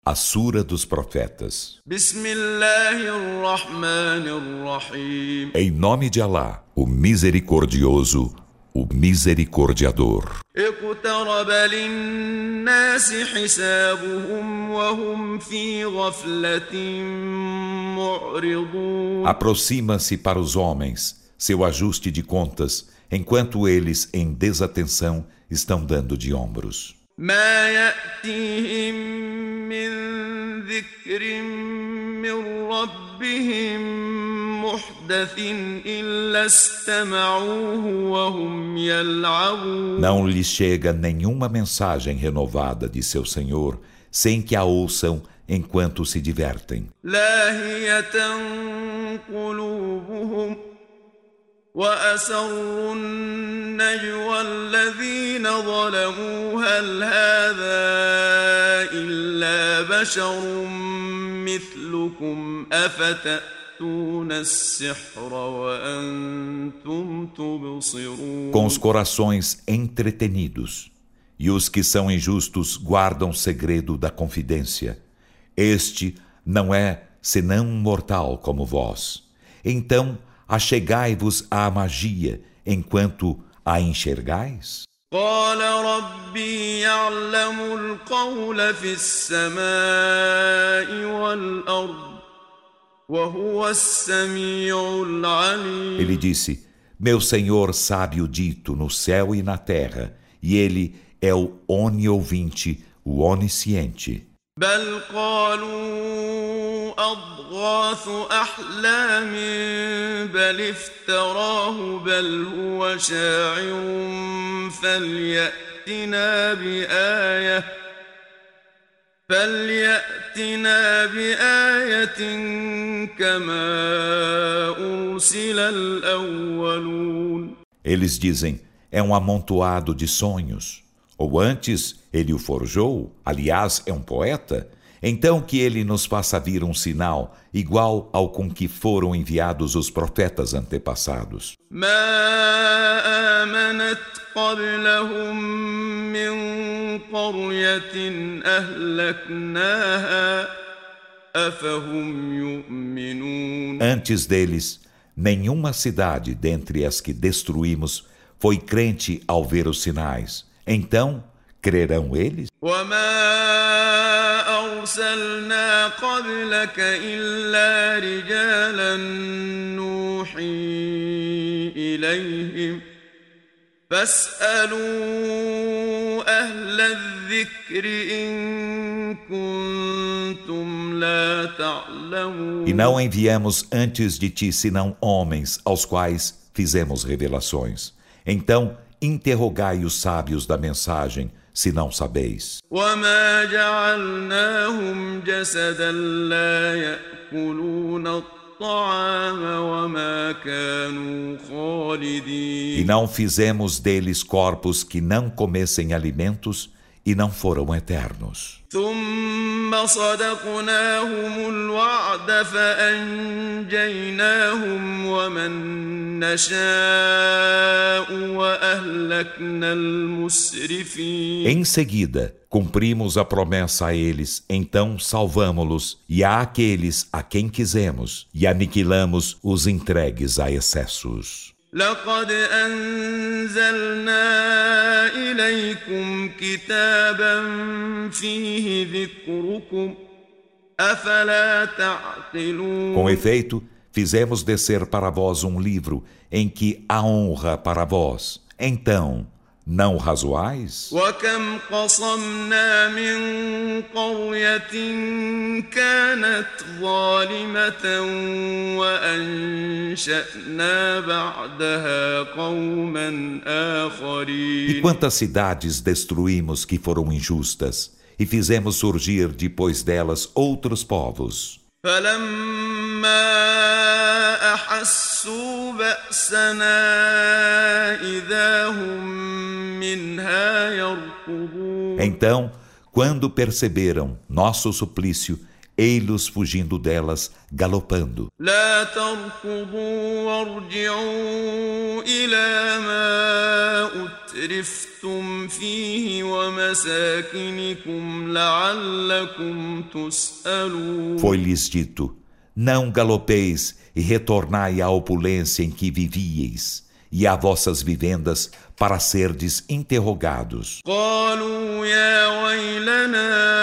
A Sura dos Profetas. Em nome de Alá, o Misericordioso, o Misericordiador. Aproxima-se para os homens seu ajuste de contas, enquanto eles, em desatenção, estão dando de ombros. ما يأتيهم من ذكر من ربهم محدث إلا استمعوه وهم يلعبون. Não lhes chega nenhuma mensagem renovada de seu Senhor, sem que a ouçam enquanto se divertem. لاهية قلوبهم وأسروا النجوى الذين ظلموا هل هذا إلا بشر مثلكم أفتأتون السحر وأنتم تبصرون. Com os corações entretenidos, e os que são injustos guardam segredo da confidência. Este não é senão um mortal como vós. Então, achegai-vos à magia, enquanto a enxergais? قال ربي يعلم القول في السماء والأرض وهو السميع العليم. Ele disse: Meu Senhor sabe o dito no céu e na terra, e Ele é o oniovinte, o onisciente. بل قالوا أضغاث أحلام بل افتراه بل هو شاعر فليأتنا بآية كما أرسل الأولون. Eles dizem: é um amontoado de sonhos. Ou antes, ele o forjou, aliás, é um poeta. Então que ele nos faça vir um sinal, igual ao com que foram enviados os profetas antepassados. ما آمنت قبلهم من قرية أهلكناها أفهم يؤمنون. Antes deles, nenhuma cidade dentre as que destruímos foi crente ao ver os sinais. Então, crerão eles? وما أرسلنا قبلك إلا رجالا نوحي إليهم فاسألوا أهل الذكر إن كنتم لا تعلمون. E não enviamos antes de ti senão homens aos quais fizemos revelações. Então, interrogai os sábios da mensagem, se não sabeis. وما جعلناهم جسدا لا يأكلون الطعام وما كانوا خالدين. E não fizemos deles corpos que não comessem alimentos e não foram eternos. ثم صدقناهم الوعد فأنجيناهم ومن نشاء وأهلكنا المسرفين. Em seguida, cumprimos a promessa a eles, então salvamo-los e a aqueles a quem quisemos, e aniquilamos os entregues a excessos. لقد أنزلنا إليكم كتابا فيه ذكركم أفلا تعقلون. Com efeito, fizemos descer para vós um livro em que há honra para vós. Então, não razoais? وكم قصمنا من قرية كانت ظالمة وأنشأنا بعدها قوما آخرين. E quantas cidades destruímos que foram injustas, e fizemos surgir depois delas outros povos. فلما أحسوا بأسنا إذا هم منها يركضون. Então, quando perceberam nosso suplício, ei-los fugindo delas, galopando. لا تركضوا وارجعوا إلى ما أترفتم فيه ومساكنكم لعلكم تسألون. Foi-lhes dito: não galopeis e retornai à opulência em que vivieis, e a vossas vivendas para serdes interrogados. قالوا يا ويلنا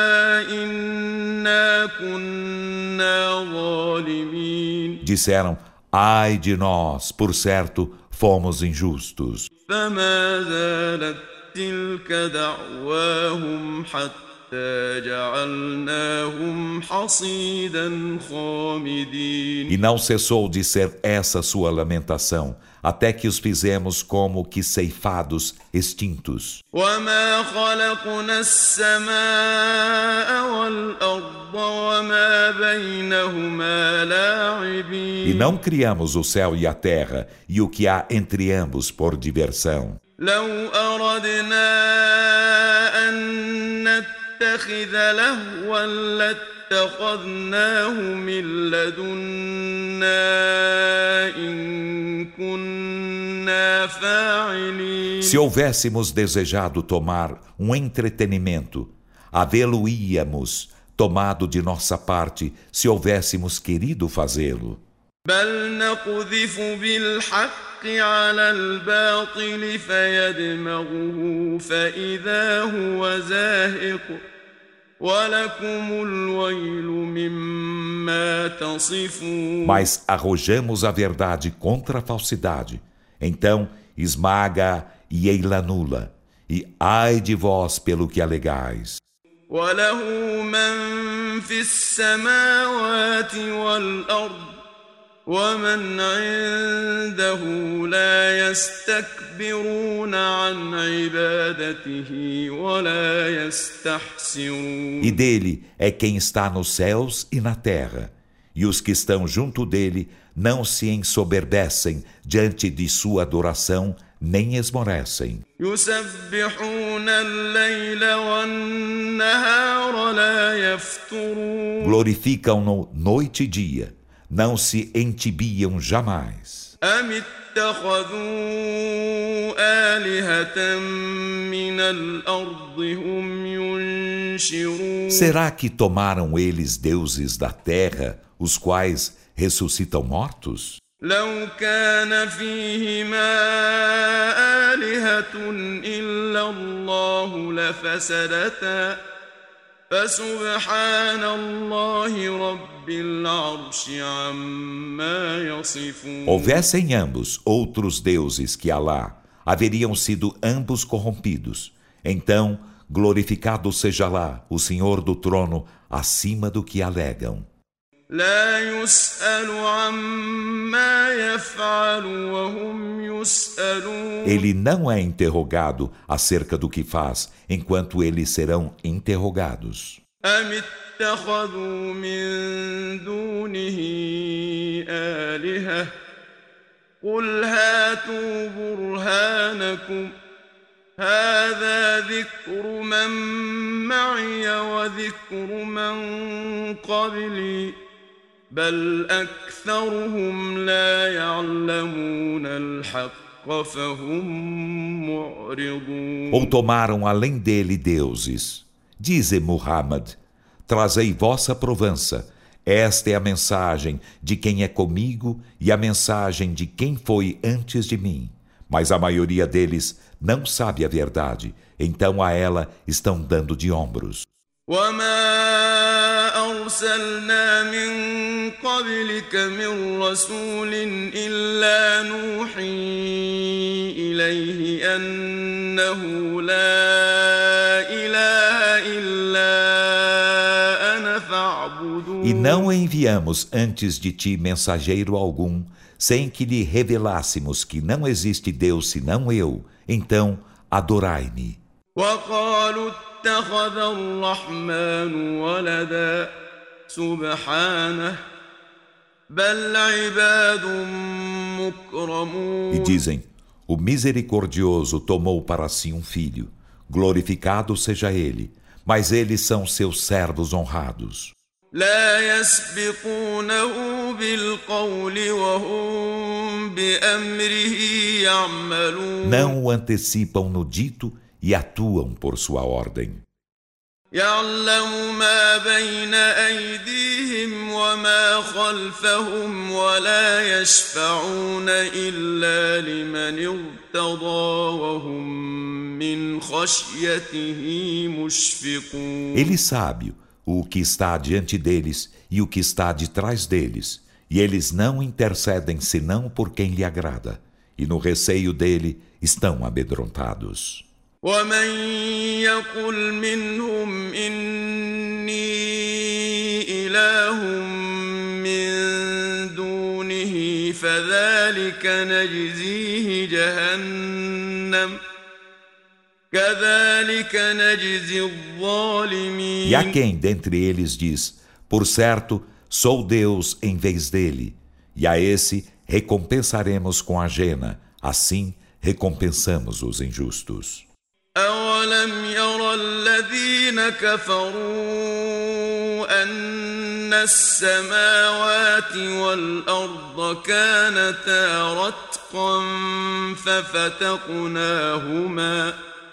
إنا كنا ظالمين. Disseram: ai de nós, por certo, fomos injustos. فما زالت تلك دعواهم حتى جعلناهم حصيدا خامدين. E não cessou de ser essa sua lamentação, até que os fizemos como que ceifados, extintos. وما خلقنا السماء والأرض وما بينهما لاعبين. E não criamos o céu e a terra, e o que há entre ambos por diversão. لو أردنا أن نتخذ لهوا لاتخذناه من لدنا إن كنا فاعلين. Se houvéssemos desejado tomar um entretenimento, havê-lo-íamos tomado de nossa parte, se houvéssemos querido fazê-lo. بل نقذف بالحق على الباطل فيدمغه فإذا هو زاهق ولكم الويل مما تصفون. Mas arrojamos a verdade contra a falsidade. Então esmaga e ei-la nula. E ai de vós pelo que alegais. وله من في السماوات والأرض ومن عنده لا يستكبرون عن عبادته ولا يستحسرون. E dele é quem está nos céus e na terra. E os que estão junto dele não se ensoberbecem diante de sua adoração, nem esmorecem. يسبحون الليل والنهار لا يفترون. Glorificam-no noite e dia, não se entibiam jamais. أم اتخذوا آلهة من الأرض هم ينشرون. Será que tomaram eles deuses da terra, os quais ressuscitam mortos? لو كان فيهما آلهة إلا الله لفسدتا فسبحان الله رب العرش عما يصفون. Houvessem ambos outros deuses que Alá, haveriam sido ambos corrompidos. Então, glorificado seja lá o Senhor do trono, acima do que alegam. لا يسأل عما يفعل وهم يسألون. Ele não é interrogado acerca do que faz, enquanto eles serão interrogados. أم اتخذوا من دونه آلهة قل هاتوا برهانكم هذا ذكر من معي وذكر من قبلي بل أكثرهم لا يعلمون الحق فهم معرضون. Ou tomaram além dele deuses. Dize Muhammad: trazei vossa provança. Esta é a mensagem de quem é comigo e a mensagem de quem foi antes de mim. Mas a maioria deles não sabe a verdade, então a ela estão dando de ombros. وما أرسلنا من قبلك من رسول إلا نوحي إليه أنه لا إله إلا أنا فاعبدون. E não enviamos antes de ti mensageiro algum, sem que lhe revelássemos que não existe Deus senão eu, então adorai-me. وقالوا اتخذ الرحمن ولدا سبحانه بل عباد مكرمون. E dizem: o misericordioso tomou para si um filho, glorificado seja ele, mas eles são seus servos honrados. لا يسبقونه بالقول وهم بأمره يعملون Não o antecipam no dito e atuam por sua ordem. يعلم ما بين أيديهم وما خلفهم ولا يشفعون إلا لمن ارتضى وهم من خشيته مشفقون Ele sabe o que está diante deles e o que está de trás deles, e eles não intercedem senão por quem lhe agrada, e no receio dele estão amedrontados. ومن يقل منهم إني إله من دونه فذلك نجزيه جهنم كذلك نجزي الظالمين. E há quem dentre eles diz: por certo, sou Deus em vez dele, e a esse recompensaremos com a jena, assim recompensamos os injustos. أولم ير الذين كفروا أن السماوات والأرض كانتا رتقا ففتقناهما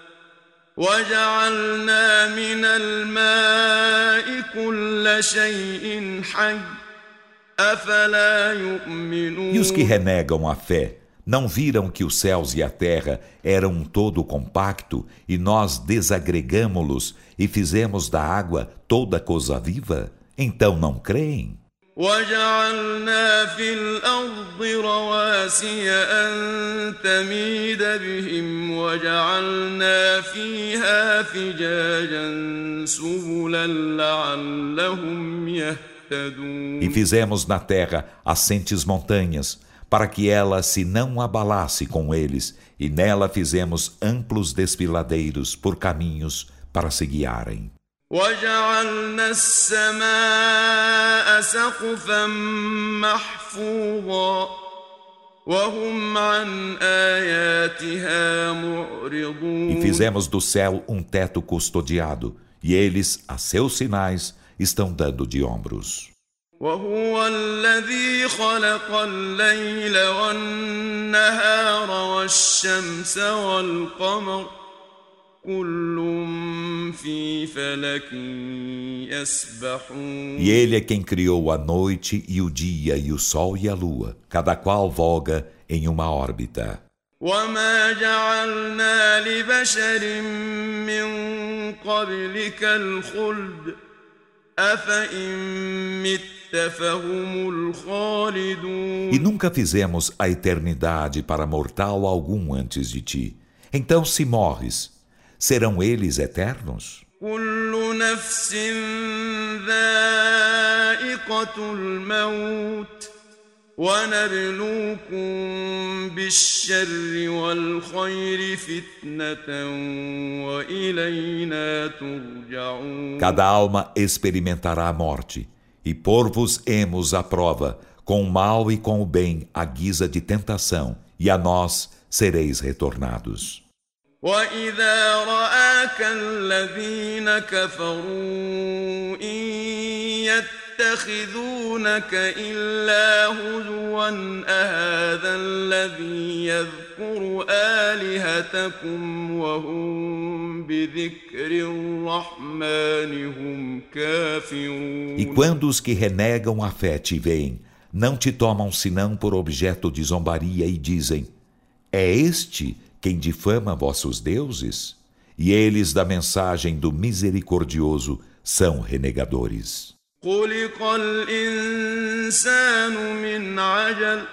وجعلنا من الماء كل شيء حي أفلا يؤمنون. E os que renegam a fé não viram que os céus e a terra eram um todo compacto e nós desagregamo-los e fizemos da água toda coisa viva? Então não creem? وجعلنا في الأرض رواسي أن تميد بهم وجعلنا فيها فجاجا سبلا لعلهم يهتدون. E fizemos na terra assentes montanhas, para que ela se não abalasse com eles, e nela fizemos amplos desfiladeiros por caminhos para se guiarem. وجعلنا السماء سقفا محفوظا وهم عن آياتها معرضون. E fizemos do céu um teto custodiado, e eles, a seus sinais, estão dando de ombros. وهو الذي خلق الليل والنهار والشمس والقمر كل في فلك يسبحون. E ele é quem criou a noite e o dia e o sol e a lua, cada qual voga em uma órbita. وما جعلنا لبشر من قبلك الخلد أفإن مت فهم الخالدون. E nunca fizemos a eternidade para mortal algum antes de ti. Então, se morres, serão eles eternos? كل نفس ذائقة الموت ونبلوكم بالشر والخير فتنة وإلينا ترجعون. Cada alma experimentará a morte, e pôr-vos-emos à prova, com o mal e com o bem, à guisa de tentação, e a nós sereis retornados. وإذا رآك الذين كفروا إن يتخذونك إلا هزوا أهذا الذي يذكر آلهتكم وهم بذكر الرحمن هم كافرون. E quando os que renegam a fé te veem, não te tomam senão por objeto de zombaria e dizem: é este quem difama vossos deuses? E eles da mensagem do misericordioso são renegadores. خلق الإنسان من عجل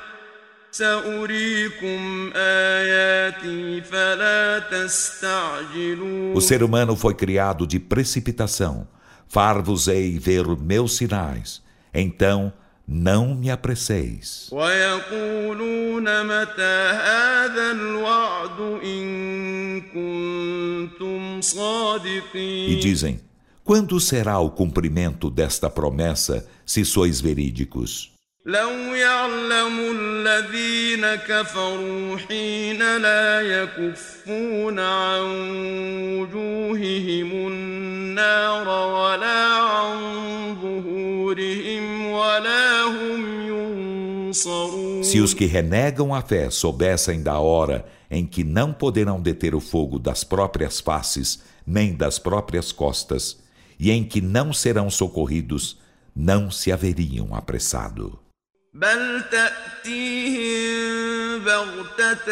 سأريكم آياتي فلا تستعجلون. O ser humano foi criado de precipitação. Far-vos-ei ver meus sinais. Então não me apresseis. ويقولون متى هذا الوعد إن كنتم صادقين. E dizem: quando será o cumprimento desta promessa, se sois verídicos? لو يعلم الذين كفروا حين لا يكفون عن وجوههم النار ولا عن ظهورهم صدورهم ولا هم ينصرون. Se os que renegam a fé soubessem da hora em que não poderão deter o fogo das próprias faces, nem das próprias costas, e em que não serão socorridos, não se haveriam apressado. بل تأتيهم بغتة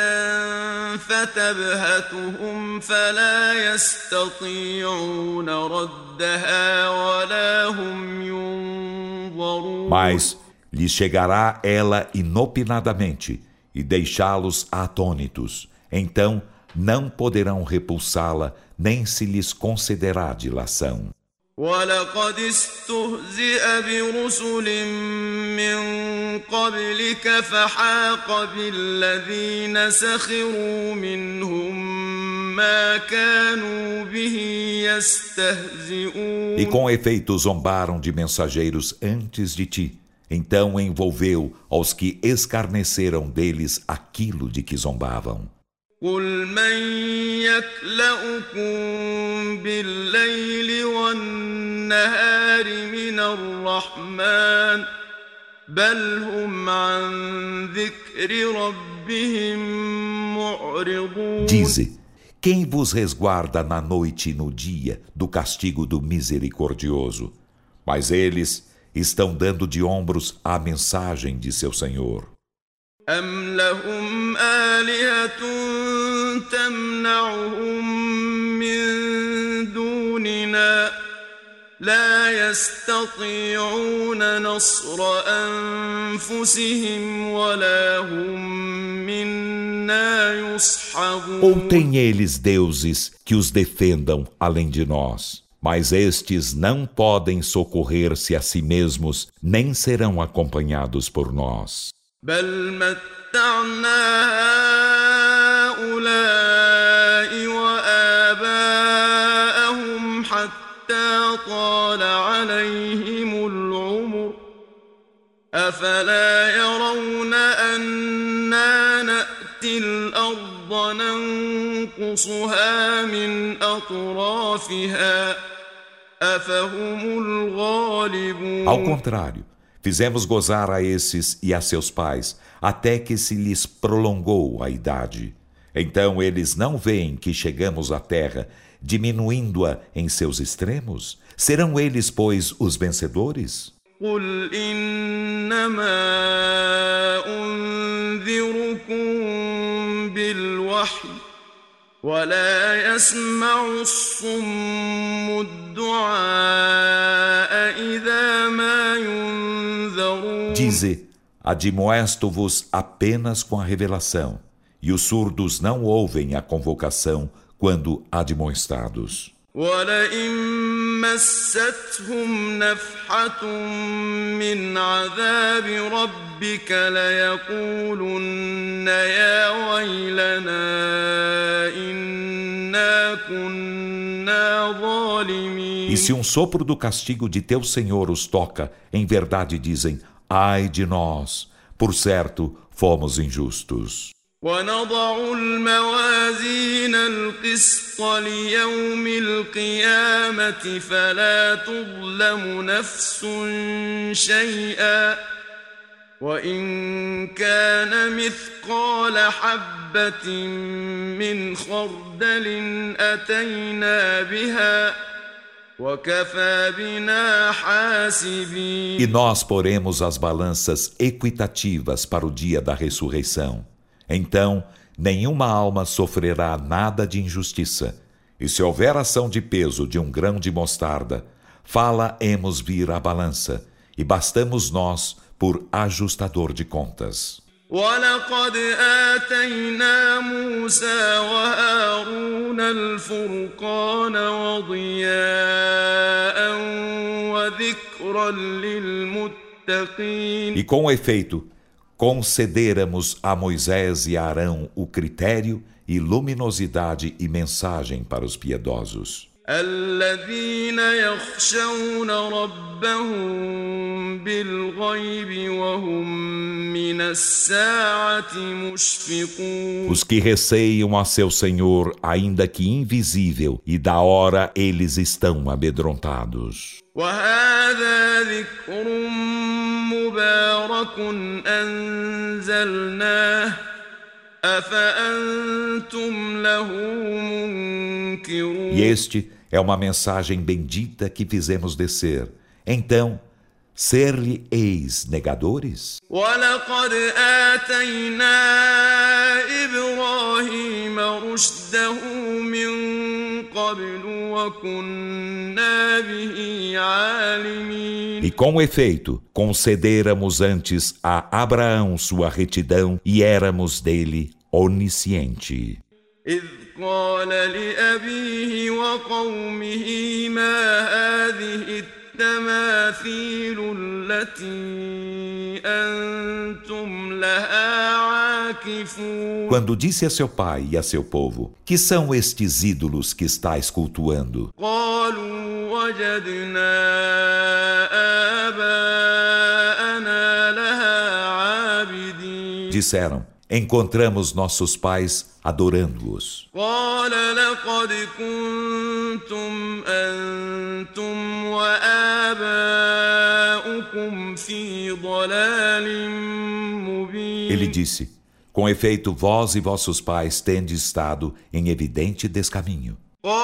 فتبهتهم فلا يستطيعون ردها ولا هم ينظرون. Mas lhes chegará ela inopinadamente e deixá-los atônitos. Então não poderão repulsá-la, nem se lhes concederá dilação. ولقد استهزئ برسل من قبلك فحاق بالذين سخروا منهم ما كانوا به يستهزئون. E com efeito zombaram de mensageiros antes de ti. Então envolveu aos que escarneceram deles aquilo de que zombavam. قل من يكلؤكم بالليل والنهار من الرحمن بل هم عن ذكر ربهم معرضون. Dize, quem vos resguarda na noite e no dia do castigo do misericordioso? Mas eles estão dando de ombros à mensagem de seu Senhor. أم لهم آلهة تمنعهم من دوننا لا يستطيعون نصر أنفسهم ولا هم منا يصحبون. Ou têm eles deuses que os defendam além de nós? Mas estes não podem socorrer-se a si mesmos, nem serão acompanhados por nós. بل متعنا هؤلاء وآباءهم حتى طال عليهم العمر أفلا يرون أنا نأتي الأرض ننقصها من أطرافها أفهم الغالبون. Ao contrário, fizemos gozar a esses e a seus pais, até que se lhes prolongou a idade. Então eles não veem que chegamos à terra, diminuindo-a em seus extremos? Serão eles, pois, os vencedores? قل إنما أنذركم بالوحي ولا يسمع الصم الدعاء إذا ما ينذرون. Dize, admoesto-vos apenas com a revelação, e os surdos não ouvem a convocação quando admoestados. ولئن مستهم نفحة من عذاب ربك ليقولن يا ويلنا إنا كنا ظالمين. E se um sopro do castigo de teu Senhor os toca, em verdade dizem, ai de nós, por certo fomos injustos. ونضع الموازين القسط ليوم القيامة فلا تظلم نفس شيئا وإن كان مثقال حبة من خردل أتينا بها وكفى بنا حاسبين. E nós poremos as balanças equitativas para o dia da ressurreição. Então, nenhuma alma sofrerá nada de injustiça. E se houver ação de peso de um grão de mostarda, fala-emos vir a balança, e bastamos nós por ajustador de contas. ولقد آتينا موسى وهارون الفرقان وضياء وذكرا للمتقين. E com efeito, concederamos a Moisés e a Arão o critério e luminosidade e mensagem para os piedosos. الذين يخشون ربهم بالغيب وهم من الساعة مشفقون. Os que receiam a seu Senhor, ainda que invisível, e da hora eles estão amedrontados. وهذا ذكر مبارك أنزلناه أفأنتم له منكرون. E este é uma mensagem bendita que fizemos descer. Então, ser-lhe-eis negadores? ولقد آتينا إبراهيم رشده من قبل وكنا به عالمين. E com efeito, concederamos antes a Abraão sua retidão e éramos dele onisciente. إذ قال لأبيه وقومه ما هذه التماثيل التي أنتم لها عاكفون. Quando disse a seu pai e a seu povo, que são estes ídolos que estáis cultuando? قالوا وجدنا آباءنا لها عابدين. Disseram, encontramos nossos pais adorando-os. قال لقد كنتم أنتم وآباؤكم في ضلال مبين. Ele disse, com efeito, vós e vossos pais tendes estado em evidente descaminho.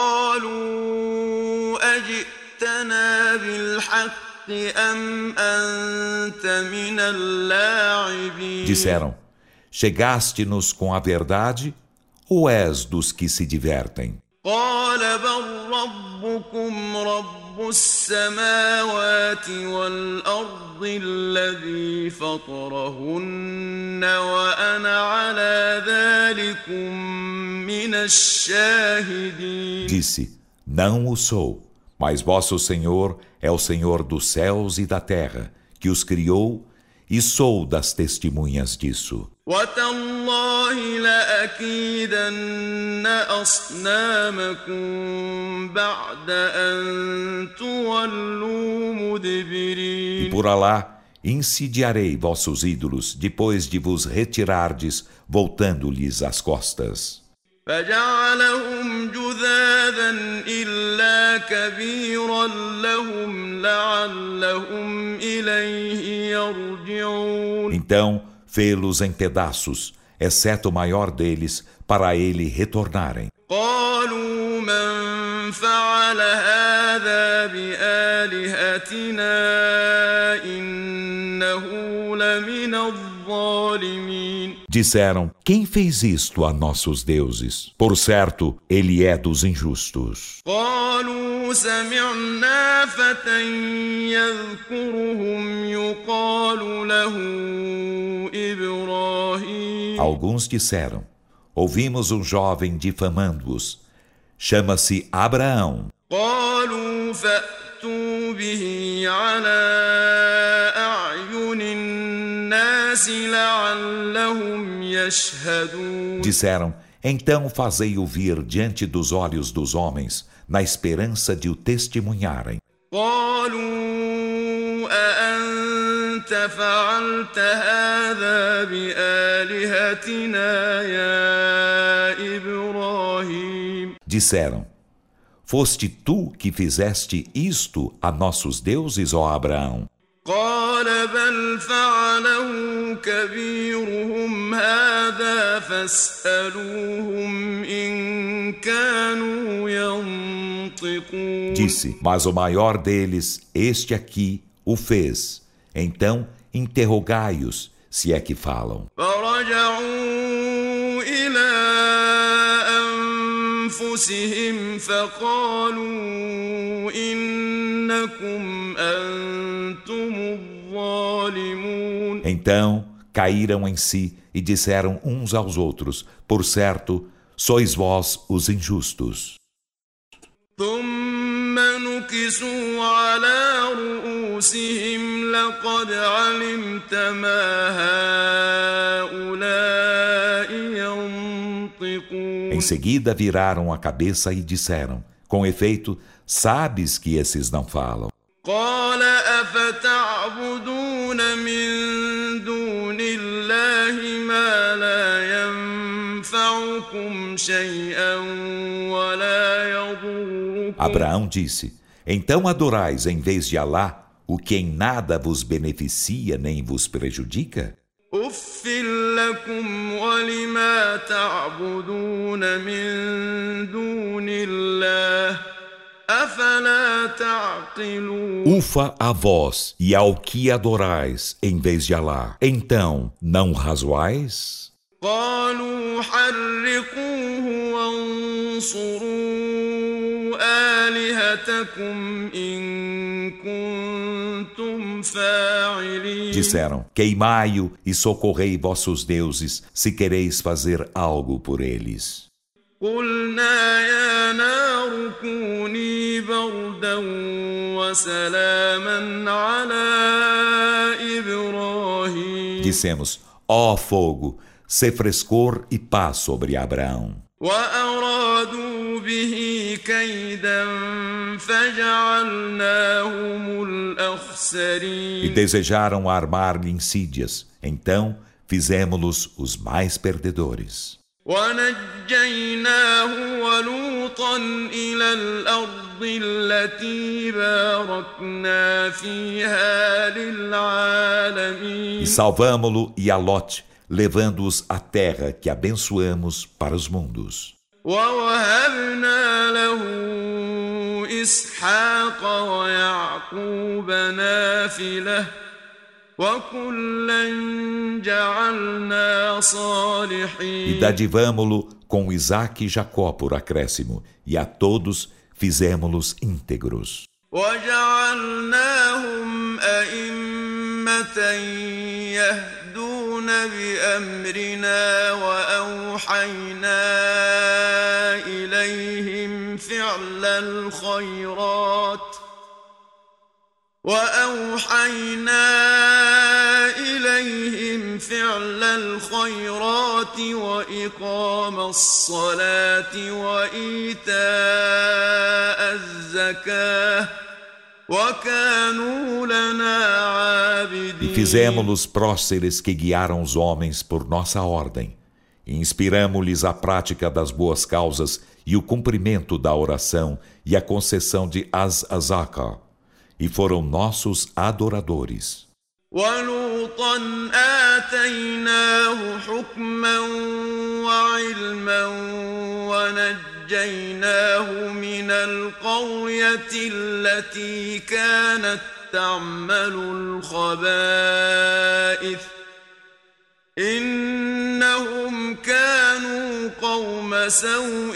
قالوا أجئتنا بالحق أم أنت من اللاعبين. Disseram, chegaste-nos com a verdade ou és dos que se divertem? قال بل ربكم رب السماوات والأرض الذي فطرهن وأنا على ذلكم من الشاهدين. Disse, não o sou, mas vosso Senhor é o Senhor dos céus e da terra, que os criou, e sou das testemunhas disso. وتالله لأكيدن أصنامكم بعد أن تولوا E مدبرين. por Alá, insidiarei vossos ídolos depois de vos retirardes, voltando-lhes as costas. فجعلهم جذاذا إلا كبيرا لهم لعلهم إليه يرجعون. Então, fê-los em pedaços, exceto o maior deles, para ele retornarem. قالوا من فعل هذا بآلهتنا إنه لمن الظالمين. Disseram, quem fez isto a nossos deuses? Por certo, ele é dos injustos. قالوا سمعنا فتى يذكرهم يقال له إبراهيم. Alguns disseram, ouvimos um jovem difamando-os. Chama-se Abraão. قالوا فأتوا به على أعين الناس لعلهم يشهدون. Disseram, então fazei-o vir diante dos olhos dos homens, na esperança de o testemunharem. قالوا أأنت فعلت هذا بآلهتنا يا إبراهيم. Disseram, foste tu que fizeste isto a nossos deuses, ó Abraão? قال بل فعله كبيرهم هذا فاسألوهم إن كانوا ينطقون. Disse, mas o maior deles, este aqui, o fez. Então, interrogai-os, se é que falam. فرجعوا إلى أنفسهم فقالوا إنكم أنتم الظالمون. Então, caíram em si e disseram uns aos outros, por certo, sois vós os injustos. ثم نكسوا على رؤوسهم لقد علمت ما هؤلاء ينطقون. Em seguida viraram a cabeça e disseram, com efeito, sabes que esses não falam. قال أفتعبدون من دون الله ما لا ينفعكم شيئا ولا يضركم. Abraão disse, então adorais em vez de Alá o que em nada vos beneficia nem vos prejudica? أف لكم ولما تعبدون من دون الله أفلا تعقلون Ufa a vós e ao que adorais em vez de Alá. Então, não razoais? قالوا حرقوه وانصروا آلهتكم إن كنتم فاعلين Disseram, queimai-o e socorrei vossos deuses, se quereis fazer algo por eles. قلنا يا نار كوني بردا وسلاما على إبراهيم Dissemos, ó fogo, sê frescor e paz sobre Abraão. وأرادوا به كيدا فجعلناهم E الأخسرين desejaram armar-lhe insídias, então fizemos-los os mais perdedores. ونجيناه ولوطا إلى الأرض التي باركنا فيها E للعالمين salvamo-lo e a Lot, levando-os à terra que abençoamos para os mundos. ووهبنا له إسحاق ويعقوب نافلة وكلا جعلنا E صالحين dadivamo-lo com Isaque e Jacó por acréscimo, e a todos fizemo-los íntegros. وجعلناهم أئمة يهدون بأمرنا وأوحينا إليهم فعل الخيرات وإقام الصلاة وإيتاء الزكاة وكانوا لنا E عابدين fizemo-los próceres que guiaram os homens por nossa ordem. E inspiramo-lhes a prática das boas causas e o cumprimento da oração e a concessão de az-azaka. E foram nossos adoradores. ولوطا آتيناه حكما وعلما ونجيناه من القرية التي كانت تعمل الخبائث إنهم كانوا قوم سوء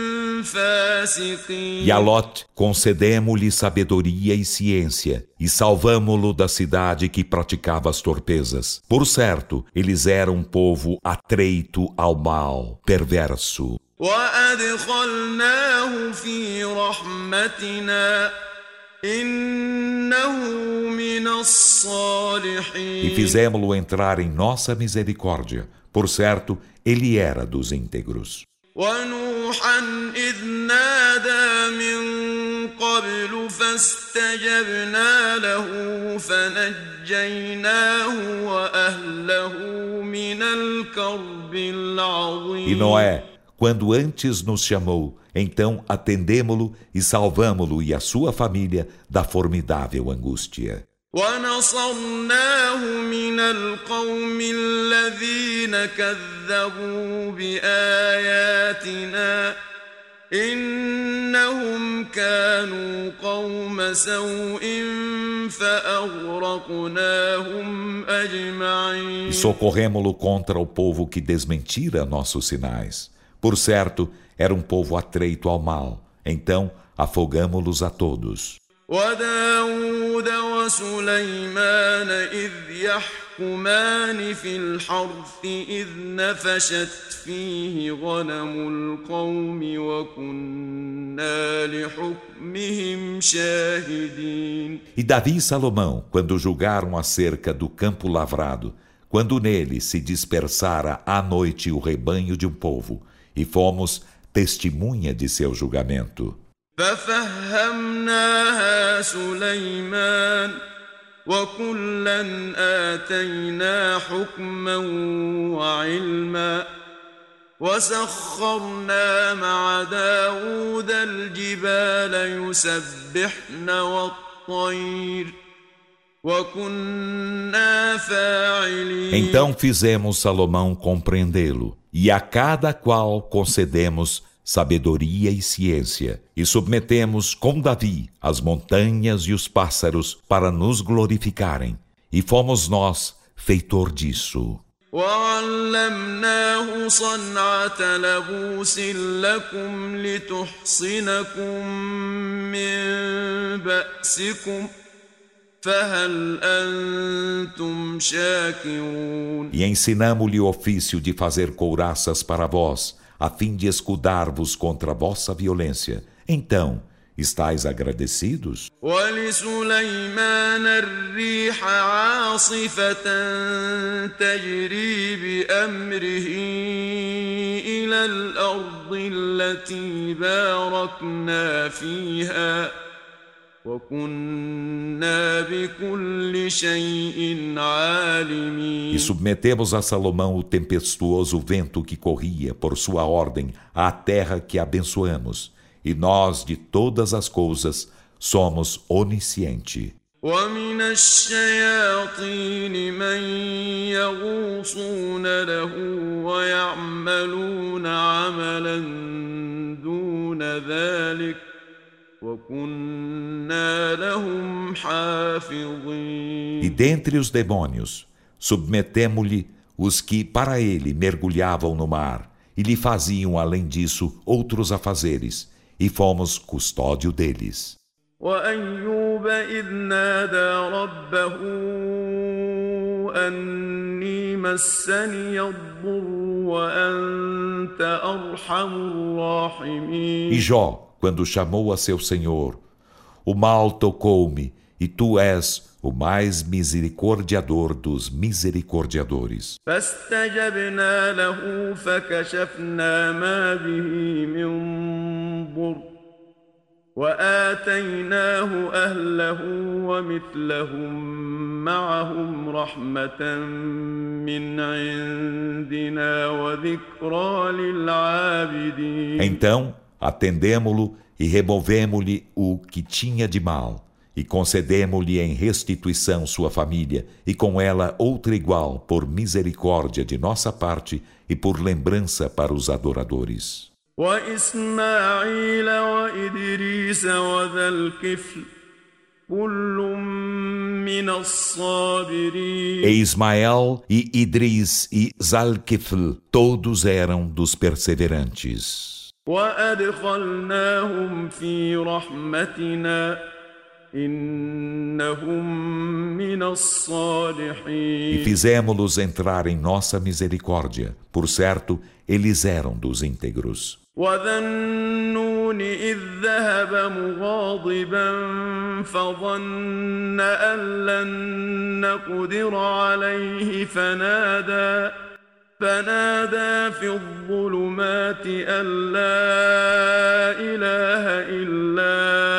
فاسقين E a Lot concedemo-lhe sabedoria e ciência, e salvamo-lo da cidade que praticava as torpezas. Por certo, eles eram um povo atreito ao mal, perverso. وأدخلناه في رحمتنا إنه من E الصالحين fizemo-lo entrar em nossa misericórdia. Por certo, ele era dos íntegros. ونوحا إذ نادى من قبل فاستجبنا له فنجيناه وأهله من الكرب E العظيم Noé, quando antes nos chamou, então atendemo-lo e salvamo-lo e a sua família da formidável angústia. ونصرناه من القوم الذين كذبوا بآياتنا إنهم كانوا قوم سوء فأغرقناهم E أجمعين socorremo-lo contra o povo que desmentira nossos sinais. Por certo, era um povo atreito ao mal. Então, afogamo-los a todos. وداود وسليمان إذ يحكمان في الحرث إذ نفشت فيه غنم القوم وكنا لحكمهم شاهدين E Davi e Salomão, quando julgaram acerca do campo lavrado, quando nele se dispersara à noite o rebanho de um povo, e fomos testemunha de seu julgamento. ففهمناها سليمان وكلا آتينا حكما وعلما وسخرنا مع داود الجبال يسبحن والطير وكنا فاعلين. Então fizemos Salomão compreendê-lo, e a cada qual concedemos sabedoria e ciência, e submetemos com Davi as montanhas e os pássaros para nos glorificarem, e fomos nós feitor disso. وعلمناه صنعة لبوس لكم لتحصنكم من بأسكم فهل أنتم شاكرون. E ensinamo-lhe o ofício de fazer couraças para vós, a fim de escudar-vos contra a vossa violência. Então, estais agradecidos? ولسليمان الريح عاصفة تجري بأمره إلى الأرض التي باركنا فيها وكنا بكل شيء عالمين. E submetemos a Salomão o tempestuoso vento que corria, por sua ordem, à terra que abençoamos. E nós, de todas as coisas, somos onisciente. ومن الشياطين من يغوصون له ويعملون عملا دون ذلك وكنا لهم حافظين. E dentre os demônios, submetemo-lhe os que para ele mergulhavam no mar, e lhe faziam, além disso, outros afazeres, e fomos custódio deles. وأيوب إذ نادى ربه أني مسني الضر وأنت أرحم الراحمين. E Jó, quando chamou a seu Senhor, o mal tocou-me, e tu és o mais misericordiador dos misericordiadores. فاستجبنا له فكشفنا ما به من ضر وآتيناه أهله ومثلهم معهم رحمة من عندنا وذكرى للعابدين. Então, atendemo-lo e removemo-lhe o que tinha de mal, e concedemo-lhe em restituição sua família, e com ela outra igual, por misericórdia de nossa parte e por lembrança para os adoradores. وإسماعيل وإدريس وذا الكفل كل من الصابرين. E Ismael e Idris e Zalkifl, todos eram dos perseverantes. وأدخلناهم في رحمتنا إنهم من E الصالحين. fizemos-los entrar em nossa misericórdia. Por certo, eles eram dos íntegros. وذا النون إذ ذهب مغاضبا فظن أن لن نقدر عليه فنادى في الظلمات أن لا إله إلا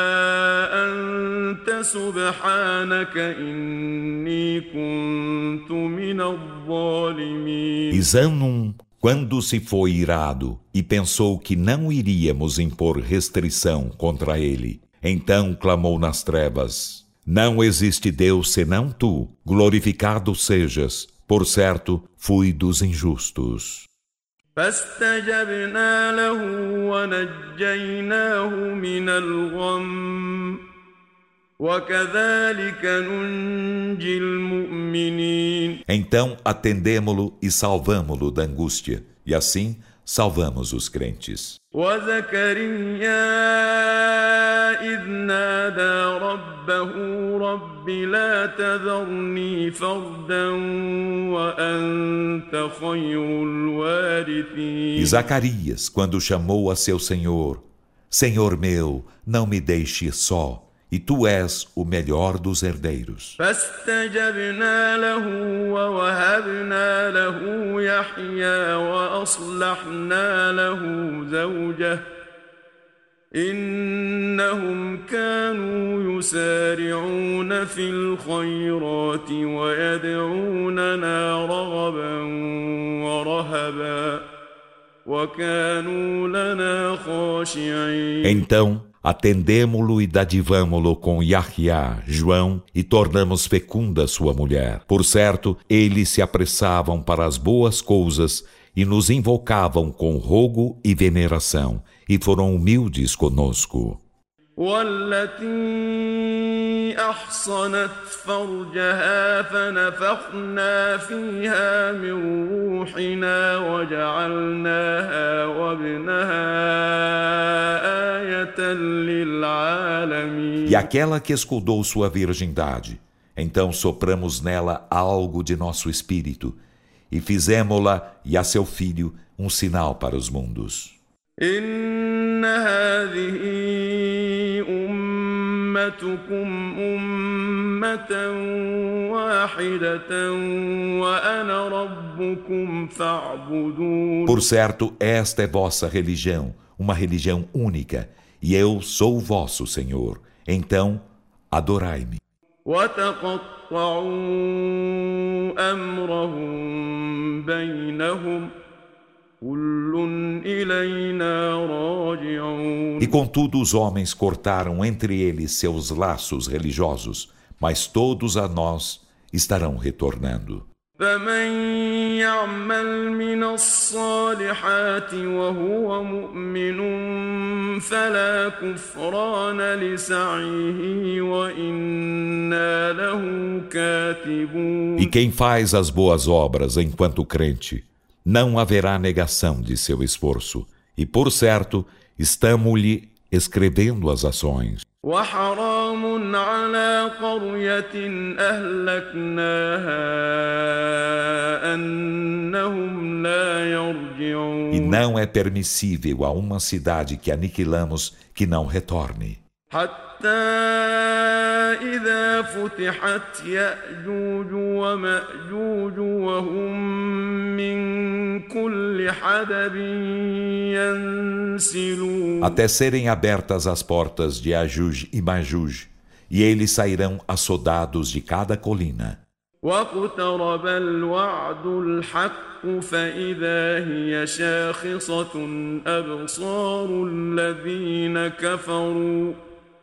أنت سبحانك إني كنت من الظالمين. E Zanum, quando se foi irado e pensou que não iríamos impor restrição contra ele, então clamou nas trevas: Não existe Deus senão tu, glorificado sejas. Por certo, fui dos injustos. فاستجبنا له ونجيناه من الغم وكذلك ننجي المؤمنين. Então atendemo-lo e salvamo-lo da angústia, e assim salvamos os crentes. وزكريا إذ نادى ربه رب لا تذرني فردا وأنت خير الوارثين. E Zacarias, quando chamou a seu Senhor: Senhor meu, não me deixe só, e tu és o melhor dos herdeiros. فاستجبنا له ووهبنا له يحيى وأصلحنا له زوجه إنهم كانوا يسارعون في الخيرات ويدعوننا رغبا ورهبا وكانوا لنا خاشعين. Então atendemo-lo e dadivamo-lo com Yahya, João, e tornamos fecunda sua mulher. Por certo, eles se apressavam para as boas coisas e nos invocavam com rogo e veneração, e foram humildes conosco. والتي أحصنت فرجها فنفخنا فيها من روحنا وجعلناها وابنها آية للعالمين. E aquela que escudou sua virgindade, então sopramos nela algo de nosso espírito, e fizemo-la e a seu filho um sinal para os mundos. إن هذه أمتكم أمة واحدة وأنا ربكم فاعبدون. Por certo, esta é vossa religião, uma religião única, e eu sou o vosso Senhor. Então, adorai-me. وتقطعوا أمرهم بينهم كل إلينا راجعون. E contudo os homens cortaram entre eles seus laços religiosos, mas todos a nós estarão retornando. فمن يعمل من الصالحات وهو مؤمن فلا كفران لسعيه وإنا له كاتبون. E quem faz as boas obras enquanto crente, não haverá negação de seu esforço, e por certo, estamos-lhe escrevendo as ações. وحرام على قرية أهلكناها أنهم لا يرجعون. E não é permissível a uma cidade que aniquilamos que não retorne. حتى إذا فتحت يأجوج ومأجوج وهم من كل حدب ينسلون. Até serem abertas as portas de Ajuj e Majuj, e eles sairão assodados de cada colina. واقترب الوعد الحق فإذا هي شاخصة أبصار الذين كفروا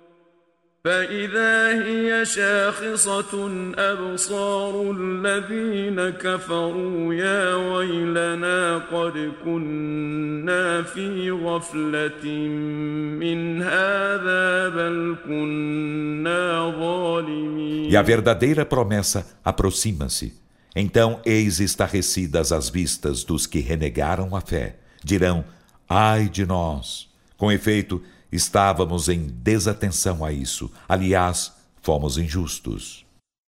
يا ويلنا قد كنا في غفلة من هذا بل كنا ظالمين. E a verdadeira promessa aproxima-se. Então, eis estarrecidas as vistas dos que renegaram a fé. Dirão, ai de nós! Com efeito, estávamos em desatenção a isso. Aliás, fomos injustos.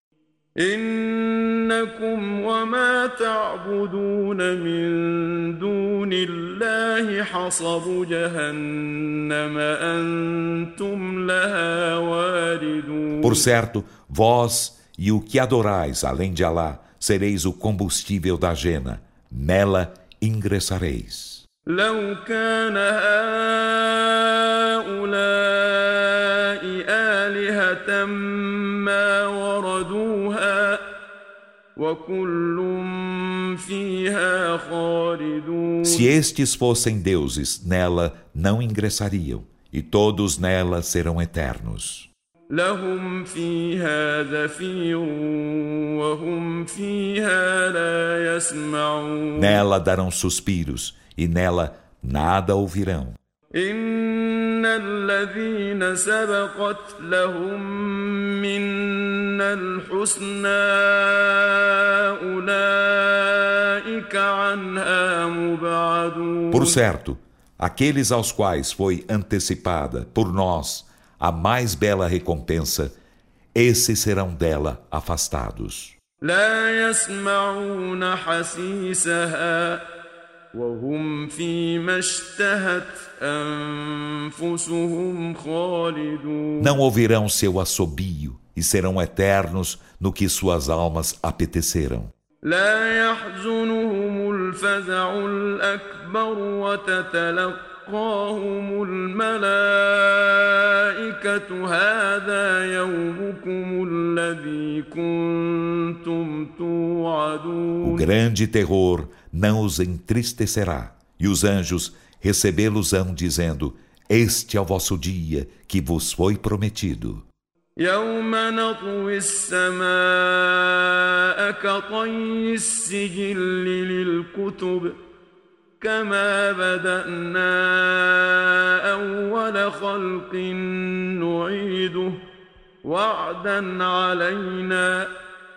إنكم وما تعبدون من دون الله حصب جهنم أنتم لها واردون. Por certo, vós e o que adorais além de Alá, sereis o combustível da jena. Nela ingressareis. لو كان هؤلاء آلهة ما وردوها وكل فيها خالدون. Se estes fossem deuses, nela não ingressariam, e todos nela serão eternos. لهم فيها زفير وهم فيها لا يسمعون. Nela darão suspiros, e nela nada ouvirão. إن الذين سبقت لهم منا الحسنى أولئك عنها مبعدون. Por certo, aqueles aos quais foi antecipada por nós a mais bela recompensa, esses serão dela afastados. لا يسمعون حسيسها وهم فيما اشتهت أنفسهم خالدون. Não ouvirão seu assobio e serão eternos no que suas almas apeteceram. لا يحزنهم الفزع الأكبر وتتلقاهم الملائكة هذا يومكم الذي كنتم توعدون. O grande terror não os entristecerá, e os anjos recebê-los-ão dizendo: Este é o vosso dia que vos foi prometido. يوم نطوي السماء كطي السجل للكتب كما بدأنا أول خلق نعيده وعدا علينا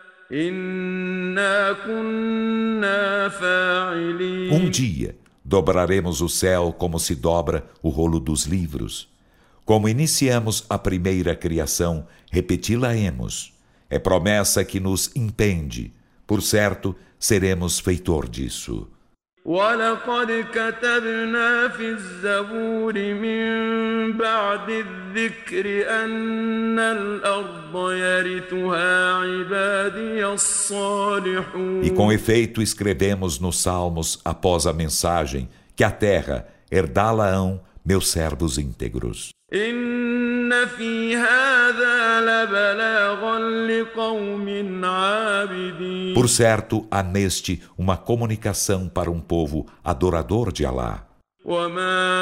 إنا كنا فاعلين. Dia dobraremos o céu como se dobra o rolo dos livros. Como iniciamos a primeira criação, repeti-la-emos. É promessa que nos impende. Por certo, seremos feitor disso. ولقد كتبنا في الزبور من بعد الذكر أن الأرض يرثها عبادي الصالحون. E com efeito escrevemos nos Salmos, após a mensagem, que a terra herdá-la-ão meus servos íntegros. إن في هذا لبلاغا لقوم عابدين. Por certo, há neste uma comunicação para um povo adorador de Alá. وما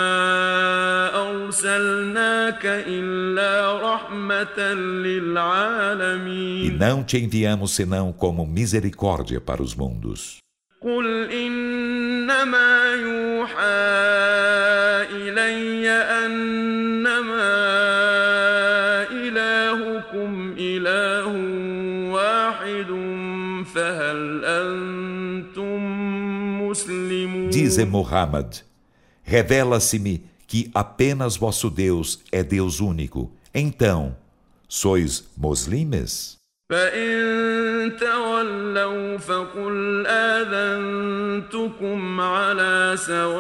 أرسلناك إلا رحمة للعالمين. E não te enviamos senão como misericórdia para os mundos. قل إنما يوحى إلي أنما إلهكم إله واحد فهل أنتم مسلمون. Dize Muhammad, revela-se-me que apenas vosso Deus é Deus único. Então, sois muslimes? فإن تولوا فقل آذنتكم على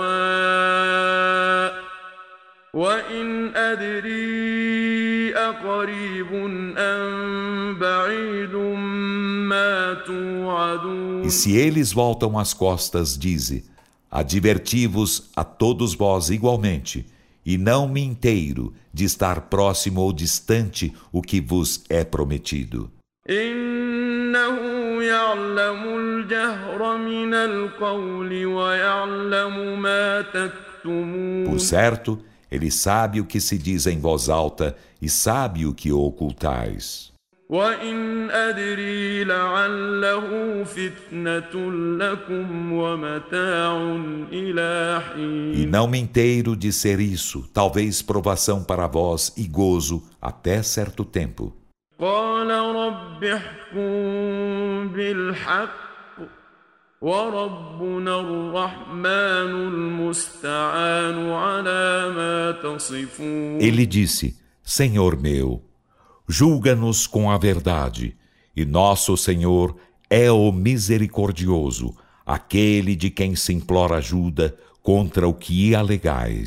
سواء وإن أدري أقريب أم بعيد ما توعدون. E se eles voltam as costas, dize, adverti-vos a todos vós igualmente, e não me inteiro de estar próximo ou distante o que vos é prometido. إنه يعلم الجهر من القول ويعلم ما تكتمون. Por certo, ele sabe o que se diz em voz alta e sabe o que ocultais. وإن أدري لعله فتنة لكم ومتاع إلى حين. E não me inteiro de ser isso, talvez provação para vós e gozo até certo tempo. قال رب احكم بالحق وربنا الرحمن المستعان على ما تصفون. Ele disse, Senhor meu, julga-nos com a verdade, e nosso Senhor é o misericordioso, aquele de quem se implora ajuda contra o que alegais.